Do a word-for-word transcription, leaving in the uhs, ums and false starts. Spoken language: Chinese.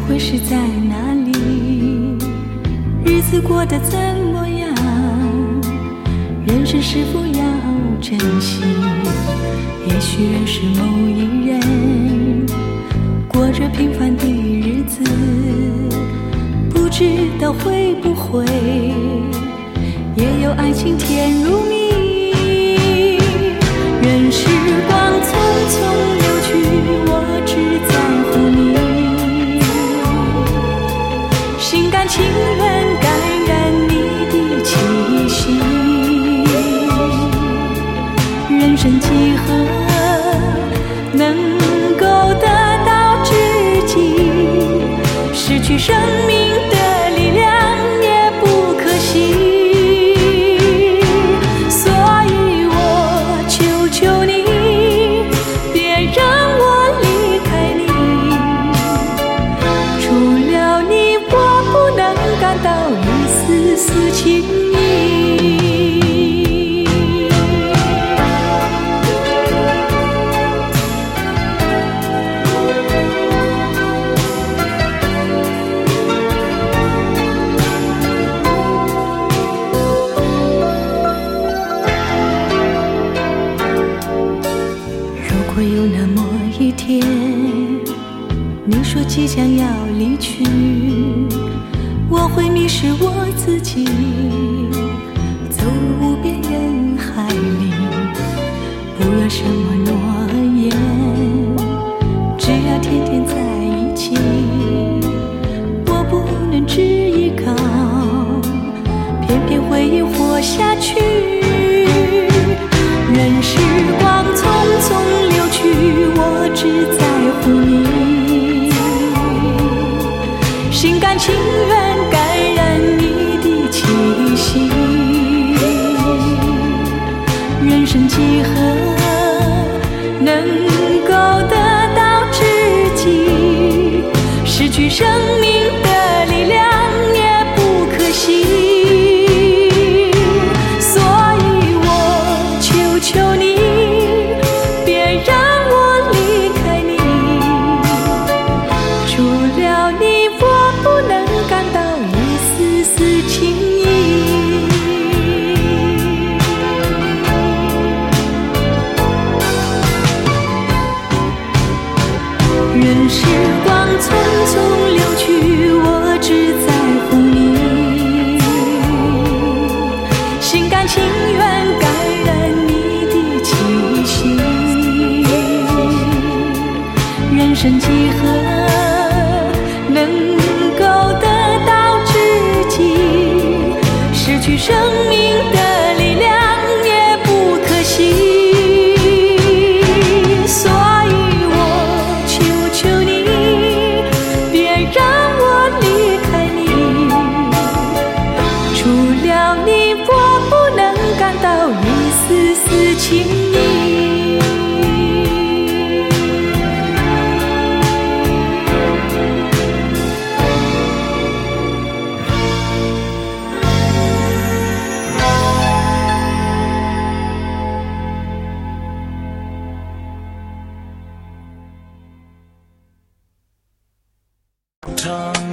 会是在哪里？日子过得怎么样？人生是否要珍惜？也许认识某一人，过着平凡的日子，不知道会不会也有爱情甜如蜜。任时光匆匆流去，我只在乎你，心甘情愿感染你的气息。人生几何能够得到知己？失去生命的力量也不可惜。丝情意，如果有那么一天，你说即将要离去，我会迷失我自己，走入无边人海里。不要什么诺言，只要天天在一起。我不能只依靠，偏偏回忆活下去。任时光匆匆流去，我只在乎你，心甘情愿感染你的气息。人生几何能够得到知己？失去生命的力量也不可惜。所以我求求你，别让我离开你，除了你我不能感到一丝丝情意。任时光匆匆流去，我只在乎你，心甘情愿感染你的气息。人生几何能够得到知己？失去生命的力量也不可惜。所以我求求你，别让我离开你，除了你我不能感到一丝丝情意。 长